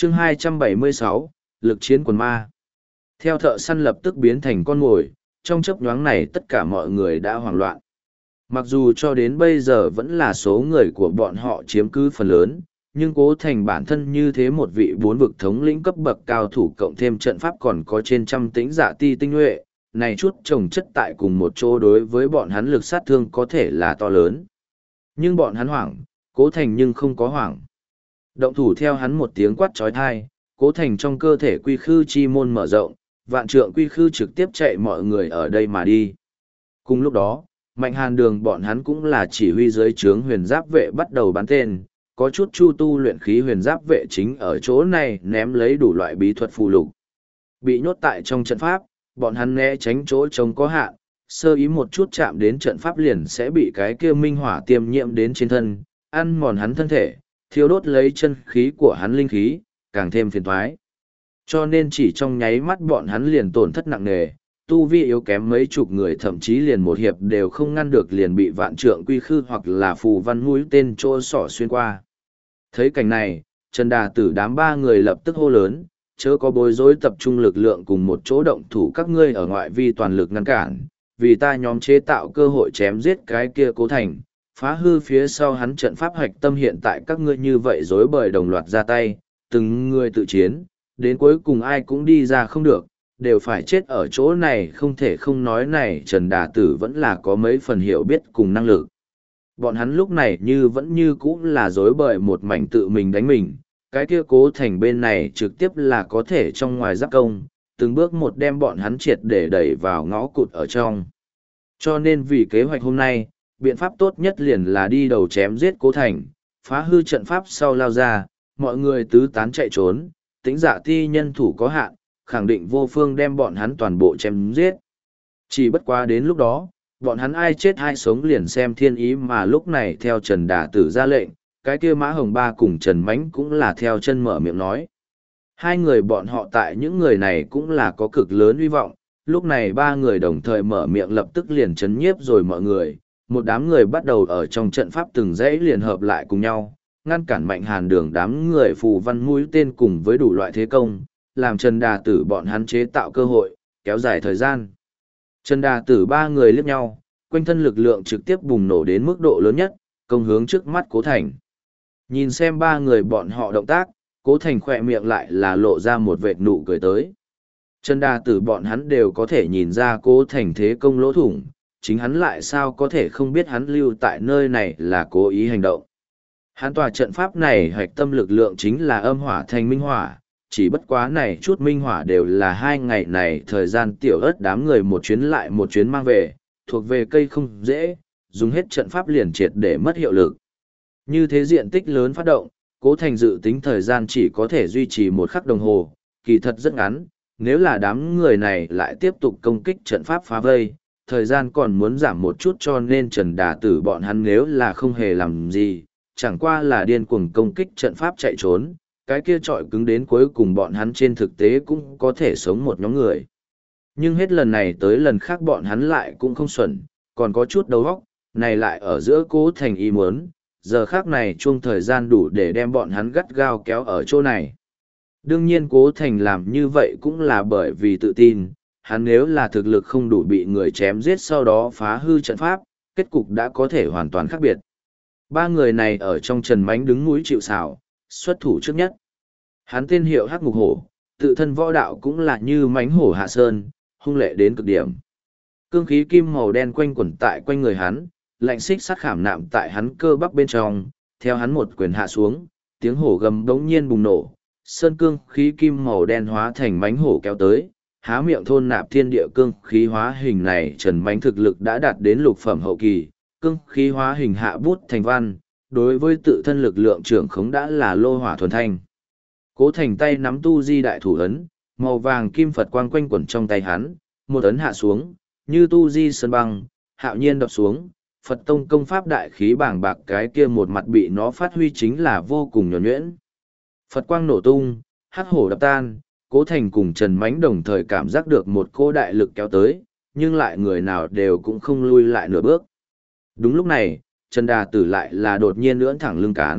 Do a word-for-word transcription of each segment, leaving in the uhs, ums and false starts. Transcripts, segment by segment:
chương hai trăm bảy mươi sáu, lực chiến quần ma. Theo thợ săn lập tức biến thành con mồi, trong chớp nhoáng này tất cả mọi người đã hoảng loạn. Mặc dù cho đến bây giờ vẫn là số người của bọn họ chiếm cứ phần lớn, nhưng Cố Thành bản thân như thế một vị bốn vực thống lĩnh cấp bậc cao thủ cộng thêm trận pháp còn có trên trăm tĩnh dạ ti tinh nhuệ, này chút trồng chất tại cùng một chỗ đối với bọn hắn lực sát thương có thể là to lớn. Nhưng bọn hắn hoảng, Cố Thành nhưng không có hoảng. Động thủ theo hắn một tiếng quát trói thai, Cố Thành trong cơ thể quy khư chi môn mở rộng, vạn trượng quy khư trực tiếp chạy mọi người ở đây mà đi. Cùng lúc đó, Mạnh Hàn Đường bọn hắn cũng là chỉ huy dưới trướng huyền giáp vệ bắt đầu bắn tên, có chút chu tu luyện khí huyền giáp vệ chính ở chỗ này ném lấy đủ loại bí thuật phù lục. Bị nhốt tại trong trận pháp, bọn hắn né tránh chỗ trống có hạn, sơ ý một chút chạm đến trận pháp liền sẽ bị cái kia minh hỏa tiêm nhiễm đến trên thân, ăn mòn hắn thân thể, thiêu đốt lấy chân khí của hắn linh khí, càng thêm phiền toái. Cho nên chỉ trong nháy mắt bọn hắn liền tổn thất nặng nề, tu vi yếu kém mấy chục người thậm chí liền một hiệp đều không ngăn được liền bị vạn trượng quy khư hoặc là phù văn mũi tên chỗ sỏ xuyên qua. Thấy cảnh này, Trần Đà Tử đám ba người lập tức hô lớn, chớ có bối rối tập trung lực lượng cùng một chỗ động thủ các ngươi ở ngoại vi toàn lực ngăn cản, vì ta nhóm chế tạo cơ hội chém giết cái kia Cố Thành, phá hư phía sau hắn trận pháp hoạch tâm hiện tại các ngươi như vậy rối bời đồng loạt ra tay, từng người tự chiến, đến cuối cùng ai cũng đi ra không được, đều phải chết ở chỗ này không thể không nói này Trần Đà Tử vẫn là có mấy phần hiểu biết cùng năng lực. Bọn hắn lúc này như vẫn như cũ là rối bời một mảnh tự mình đánh mình, cái kia Cố Thành bên này trực tiếp là có thể trong ngoài giáp công, từng bước một đem bọn hắn triệt để đẩy vào ngõ cụt ở trong. Cho nên vì kế hoạch hôm nay, biện pháp tốt nhất liền là đi đầu chém giết Cố Thành, phá hư trận pháp sau lao ra, mọi người tứ tán chạy trốn, tính dạ ti nhân thủ có hạn, khẳng định vô phương đem bọn hắn toàn bộ chém giết. Chỉ bất quá đến lúc đó, bọn hắn ai chết ai sống liền xem thiên ý mà lúc này theo Trần Đà Tử ra lệnh, cái kia Mã Hồng Ba cùng Trần Mánh cũng là theo chân mở miệng nói. Hai người bọn họ tại những người này cũng là có cực lớn hy vọng, lúc này ba người đồng thời mở miệng lập tức liền chấn nhiếp rồi mọi người, một đám người bắt đầu ở trong trận pháp từng dãy liền hợp lại cùng nhau, ngăn cản Mạnh Hàn Đường đám người phù văn mũi tên cùng với đủ loại thế công, làm Trần Đà Tử bọn hắn chế tạo cơ hội, kéo dài thời gian. Trần Đà Tử ba người liếc nhau, quanh thân lực lượng trực tiếp bùng nổ đến mức độ lớn nhất, công hướng trước mắt Cố Thành. Nhìn xem ba người bọn họ động tác, Cố Thành khỏe miệng lại là lộ ra một vệt nụ cười tới. Trần Đà Tử bọn hắn đều có thể nhìn ra Cố Thành thế công lỗ thủng, chính hắn lại sao có thể không biết hắn lưu tại nơi này là cố ý hành động. Hắn tòa trận pháp này hoạch tâm lực lượng chính là âm hỏa thành minh hỏa, chỉ bất quá này chút minh hỏa đều là hai ngày này thời gian tiểu ớt đám người một chuyến lại một chuyến mang về, thuộc về cây không dễ, dùng hết trận pháp liền triệt để mất hiệu lực. Như thế diện tích lớn phát động, Cố Thành dự tính thời gian chỉ có thể duy trì một khắc đồng hồ, kỳ thật rất ngắn, nếu là đám người này lại tiếp tục công kích trận pháp phá vây, thời gian còn muốn giảm một chút cho nên Trần Đà Tử bọn hắn nếu là không hề làm gì, chẳng qua là điên cuồng công kích trận pháp chạy trốn, cái kia trọi cứng đến cuối cùng bọn hắn trên thực tế cũng có thể sống một nhóm người. Nhưng hết lần này tới lần khác bọn hắn lại cũng không xuẩn, còn có chút đầu óc, này lại ở giữa Cố Thành ý muốn, giờ khác này chuông thời gian đủ để đem bọn hắn gắt gao kéo ở chỗ này. Đương nhiên Cố Thành làm như vậy cũng là bởi vì tự tin, hắn nếu là thực lực không đủ bị người chém giết sau đó phá hư trận pháp, kết cục đã có thể hoàn toàn khác biệt. Ba người này ở trong Trần Mánh đứng núi chịu sào, xuất thủ trước nhất. Hắn tên hiệu Hắc Ngục Hổ, tự thân võ đạo cũng là như mánh hổ hạ sơn, hung lệ đến cực điểm. Cương khí kim màu đen quanh quẩn tại quanh người hắn, lạnh xích sắt khảm nạm tại hắn cơ bắp bên trong, theo hắn một quyền hạ xuống, tiếng hổ gầm đống nhiên bùng nổ, sơn cương khí kim màu đen hóa thành mánh hổ kéo tới, há miệng thôn nạp thiên địa cương khí hóa hình này Trần Mánh thực lực đã đạt đến lục phẩm hậu kỳ, cương khí hóa hình hạ bút thành văn, đối với tự thân lực lượng trưởng khống đã là lô hỏa thuần thanh. Cố Thành tay nắm tu di đại thủ ấn, màu vàng kim Phật quang quanh quẩn trong tay hắn, một ấn hạ xuống, như tu di sơn băng, hạo nhiên đập xuống, Phật tông công pháp đại khí bảng bạc cái kia một mặt bị nó phát huy chính là vô cùng nhuần nhuyễn. Phật quang nổ tung, hắc hổ đập tan, Cố Thành cùng Trần Mánh đồng thời cảm giác được một cô đại lực kéo tới, nhưng lại người nào đều cũng không lui lại nửa bước. Đúng lúc này, Trần Đà Tử lại là đột nhiên ưỡn thẳng lưng cán,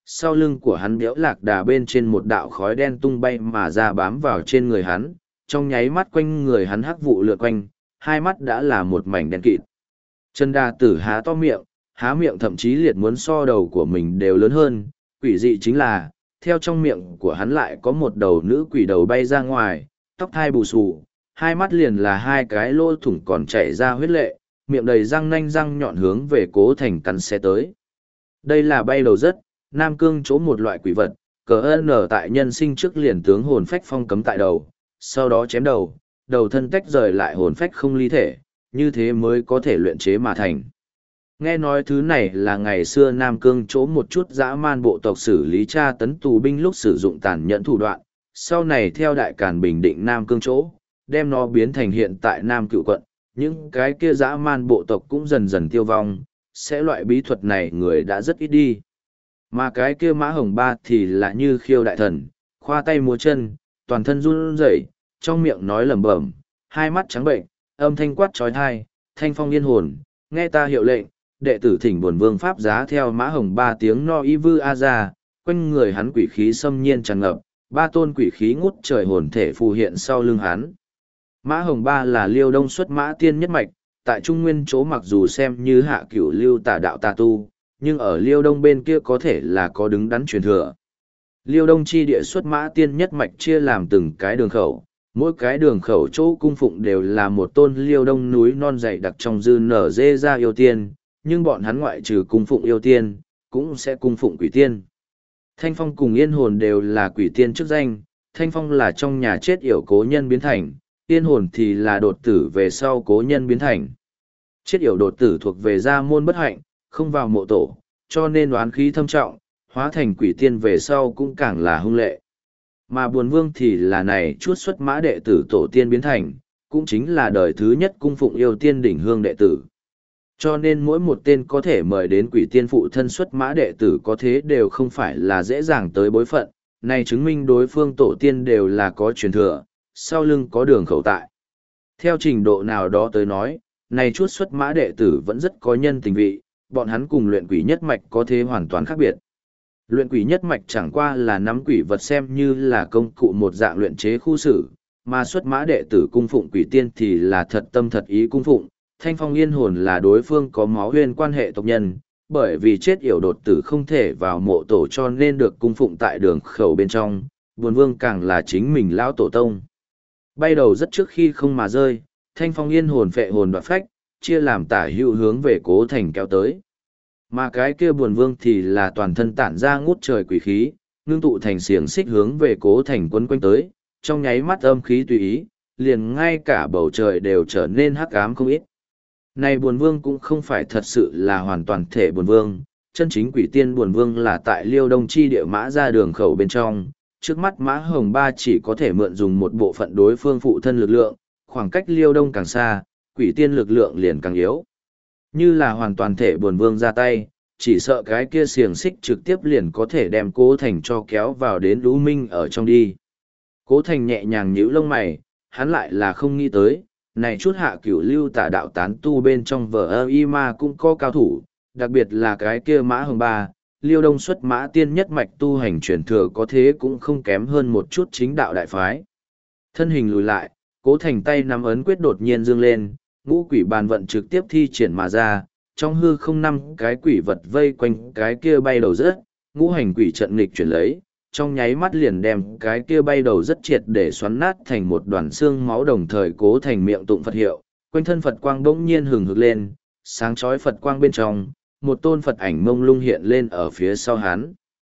Sau lưng của hắn béo lạc đà bên trên một đạo khói đen tung bay mà ra bám vào trên người hắn, trong nháy mắt quanh người hắn hắc vụ lượn quanh, hai mắt đã là một mảnh đen kịt. Trần Đà Tử há to miệng, há miệng thậm chí liệt muốn so đầu của mình đều lớn hơn, quỷ dị chính là, theo trong miệng của hắn lại có một đầu nữ quỷ đầu bay ra ngoài, tóc thai bù xù, hai mắt liền là hai cái lỗ thủng còn chảy ra huyết lệ, miệng đầy răng nanh răng nhọn hướng về Cố Thành cắn xé tới. Đây là bay đầu rất, Nam Cương chỗ một loại quỷ vật, cờ ơn ở tại nhân sinh trước liền tướng hồn phách phong cấm tại đầu, sau đó chém đầu, đầu thân tách rời lại hồn phách không ly thể, như thế mới có thể luyện chế mà thành. Nghe nói thứ này là ngày xưa Nam Cương chỗ một chút dã man bộ tộc xử lý tra tấn tù binh lúc sử dụng tàn nhẫn thủ đoạn, sau này theo đại càn bình định Nam Cương chỗ, đem nó biến thành hiện tại Nam Cựu quận, những cái kia dã man bộ tộc cũng dần dần tiêu vong, sẽ loại bí thuật này người đã rất ít đi. Mà cái kia Mã Hồng Ba thì là như khiêu đại thần, khoa tay múa chân, toàn thân run rẩy, trong miệng nói lẩm bẩm, hai mắt trắng bệnh, âm thanh quát trói thai, thanh phong yên hồn, nghe ta hiệu lệnh, đệ tử thỉnh buồn vương pháp giá theo Mã Hồng Ba tiếng no y vư a ra, quanh người hắn quỷ khí xâm nhiên tràn ngập, ba tôn quỷ khí ngút trời hồn thể phù hiện sau lưng hắn. Mã Hồng Ba là Liêu Đông xuất mã tiên nhất mạch, tại Trung Nguyên chỗ mặc dù xem như hạ cửu lưu tà đạo tà tu, nhưng ở Liêu Đông bên kia có thể là có đứng đắn truyền thừa. Liêu Đông chi địa xuất mã tiên nhất mạch chia làm từng cái đường khẩu, mỗi cái đường khẩu chỗ cung phụng đều là một tôn Liêu Đông núi non dày đặc trong dư nở dê ra yêu tiên, nhưng bọn hắn ngoại trừ cung phụng yêu tiên, cũng sẽ cung phụng quỷ tiên. Thanh Phong cùng Yên Hồn đều là quỷ tiên chức danh, Thanh Phong là trong nhà chết yểu cố nhân biến thành, Yên Hồn thì là đột tử về sau cố nhân biến thành. Chết yểu đột tử thuộc về gia môn bất hạnh, không vào mộ tổ, cho nên oán khí thâm trọng, hóa thành quỷ tiên về sau cũng càng là hung lệ. Mà buồn vương thì là này chuốt xuất mã đệ tử tổ tiên biến thành, cũng chính là đời thứ nhất cung phụng yêu tiên đỉnh hương đệ tử. Cho nên mỗi một tên có thể mời đến quỷ tiên phụ thân xuất mã đệ tử có thế đều không phải là dễ dàng tới bối phận, này chứng minh đối phương tổ tiên đều là có truyền thừa, sau lưng có đường khẩu tại. Theo trình độ nào đó tới nói, này chuốt xuất mã đệ tử vẫn rất có nhân tình vị, bọn hắn cùng luyện quỷ nhất mạch có thế hoàn toàn khác biệt. Luyện quỷ nhất mạch chẳng qua là nắm quỷ vật xem như là công cụ một dạng luyện chế khu xử, mà xuất mã đệ tử cung phụng quỷ tiên thì là thật tâm thật ý cung phụng. Thanh Phong Yên Hồn là đối phương có máu huyên quan hệ tộc nhân, bởi vì chết yểu đột tử không thể vào mộ tổ cho nên được cung phụng tại đường khẩu bên trong, buồn vương càng là chính mình lão tổ tông. Bay đầu rất trước khi không mà rơi, Thanh Phong Yên Hồn phệ hồn đoạt phách, chia làm tả hữu hướng về Cố Thành kéo tới. Mà cái kia buồn vương thì là toàn thân tản ra ngút trời quỷ khí, ngưng tụ thành xiềng xích hướng về Cố Thành quấn quanh tới, trong nháy mắt âm khí tùy ý, liền ngay cả bầu trời đều trở nên hắc ám không ít. Này buồn vương cũng không phải thật sự là hoàn toàn thể buồn vương, chân chính quỷ tiên buồn vương là tại Liêu Đông chi địa mã ra đường khẩu bên trong, trước mắt Mã Hồng Ba chỉ có thể mượn dùng một bộ phận đối phương phụ thân lực lượng, khoảng cách Liêu Đông càng xa, quỷ tiên lực lượng liền càng yếu. Như là hoàn toàn thể buồn vương ra tay, chỉ sợ cái kia xiềng xích trực tiếp liền có thể đem Cố Thành cho kéo vào đến Lũ Minh ở trong đi. Cố Thành nhẹ nhàng nhíu lông mày, hắn lại là không nghĩ tới, này chút hạ cửu lưu tả đạo tán tu bên trong vở ơ y ma cũng có cao thủ, đặc biệt là cái kia Mã Hồng Ba, Liêu Đông xuất mã tiên nhất mạch tu hành truyền thừa có thế cũng không kém hơn một chút chính đạo đại phái. Thân hình lùi lại, Cố Thành tay nắm ấn quyết đột nhiên dương lên, ngũ quỷ bàn vận trực tiếp thi triển mà ra, trong hư không năm cái quỷ vật vây quanh cái kia bay đầu rất, ngũ hành quỷ trận nghịch chuyển lấy, trong nháy mắt liền đem cái kia bay đầu rất triệt để xoắn nát thành một đoàn xương máu, đồng thời Cố Thành miệng tụng Phật hiệu, quanh thân Phật quang bỗng nhiên hừng hực lên, sáng chói Phật quang bên trong, một tôn Phật ảnh mông lung hiện lên ở phía sau hắn.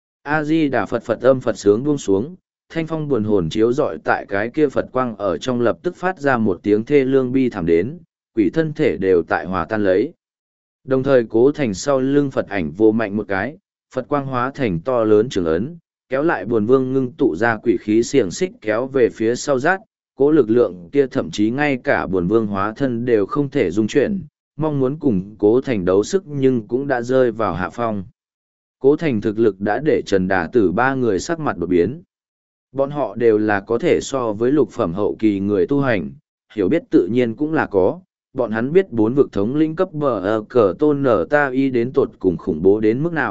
A Di Đà Phật, Phật âm Phật sướng buông xuống, thanh phong buồn hồn chiếu rọi tại cái kia Phật quang ở trong lập tức phát ra một tiếng thê lương bi thảm đến, quỷ thân thể đều tại hòa tan lấy. Đồng thời Cố Thành sau lưng Phật ảnh vô mạnh một cái, Phật quang hóa thành to lớn trường ấn, kéo lại buồn vương ngưng tụ ra quỷ khí xiềng xích kéo về phía sau rát, cố lực lượng kia thậm chí ngay cả buồn vương hóa thân đều không thể dung chuyển, mong muốn cùng Cố Thành đấu sức nhưng cũng đã rơi vào hạ phong. Cố Thành thực lực đã để Trần Đà Tử ba người sắc mặt đột biến. Bọn họ đều là có thể so với lục phẩm hậu kỳ người tu hành, hiểu biết tự nhiên cũng là có. Bọn hắn biết bốn vực thống lĩnh cấp bờ ờ, cờ tôn nở ta y đến tột cùng khủng bố đến mức nào,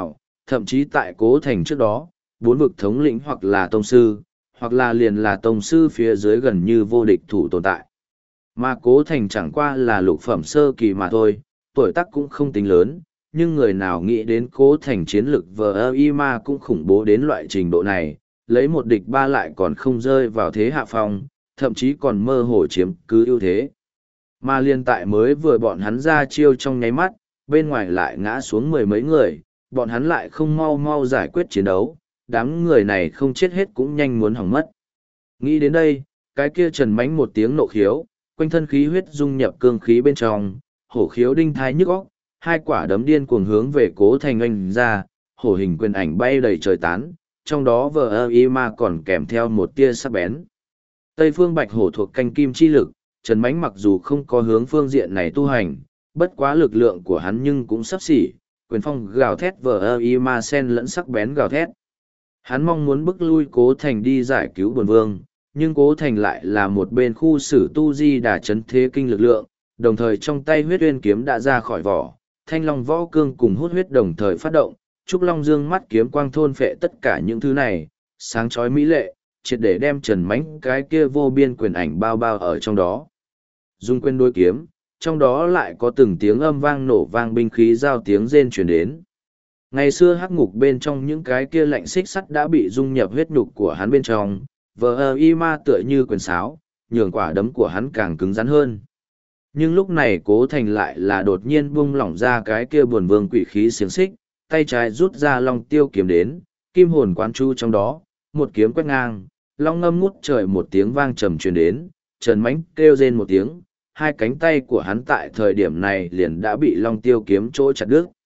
thậm chí tại Cố Thành trước đó, bốn vực thống lĩnh hoặc là tông sư, hoặc là liền là tông sư phía dưới gần như vô địch thủ tồn tại. Mà Cố Thành chẳng qua là lục phẩm sơ kỳ mà thôi, tuổi tác cũng không tính lớn, nhưng người nào nghĩ đến Cố Thành chiến lực vờ y ma cũng khủng bố đến loại trình độ này, lấy một địch ba lại còn không rơi vào thế hạ phong, thậm chí còn mơ hồ chiếm cứ ưu thế. Mà liên tại mới vừa bọn hắn ra chiêu trong nháy mắt, bên ngoài lại ngã xuống mười mấy người, bọn hắn lại không mau mau giải quyết chiến đấu, đám người này không chết hết cũng nhanh muốn hỏng mất. Nghĩ đến đây, cái kia trần mánh một tiếng nộ khiếu, quanh thân khí huyết dung nhập cương khí bên trong, hổ khiếu đinh thái nhức óc, hai quả đấm điên cuồng hướng về Cố Thành oanh ra, hổ hình quyền ảnh bay đầy trời tán, trong đó vờ y ma còn kèm theo một tia sắc bén. Tây phương bạch hổ thuộc canh kim chi lực, Trần Mánh mặc dù không có hướng phương diện này tu hành, bất quá lực lượng của hắn nhưng cũng sắp xỉ, quyền phong gào thét vờ y ma sen lẫn sắc bén gào thét. Hắn mong muốn bức lui Cố Thành đi giải cứu Bồn Vương, nhưng Cố Thành lại là một bên khu sử tu di đà chấn thế kinh lực lượng, đồng thời trong tay huyết uyên kiếm đã ra khỏi vỏ, thanh long võ cương cùng hút huyết đồng thời phát động, trúc long dương mắt kiếm quang thôn phệ tất cả những thứ này, sáng chói mỹ lệ, triệt để đem Trần Mánh cái kia vô biên quyền ảnh bao bao ở trong đó. Dung quyền đối kiếm, trong đó lại có từng tiếng âm vang nổ vang binh khí giao tiếng rên truyền đến. Ngày xưa hắc ngục bên trong những cái kia lạnh xích sắt đã bị dung nhập huyết nhục của hắn bên trong, vờ y ma tựa như quyền sáo, nhường quả đấm của hắn càng cứng rắn hơn. Nhưng lúc này Cố Thành lại là đột nhiên buông lỏng ra cái kia buồn vương quỷ khí xiềng xích, tay trái rút ra long tiêu kiếm đến, kim hồn quán chu trong đó, một kiếm quét ngang, long ngâm ngút trời một tiếng vang trầm truyền đến, Trần Mánh kêu rên một tiếng, hai cánh tay của hắn tại thời điểm này liền đã bị long tiêu kiếm chỗ chặt đứt.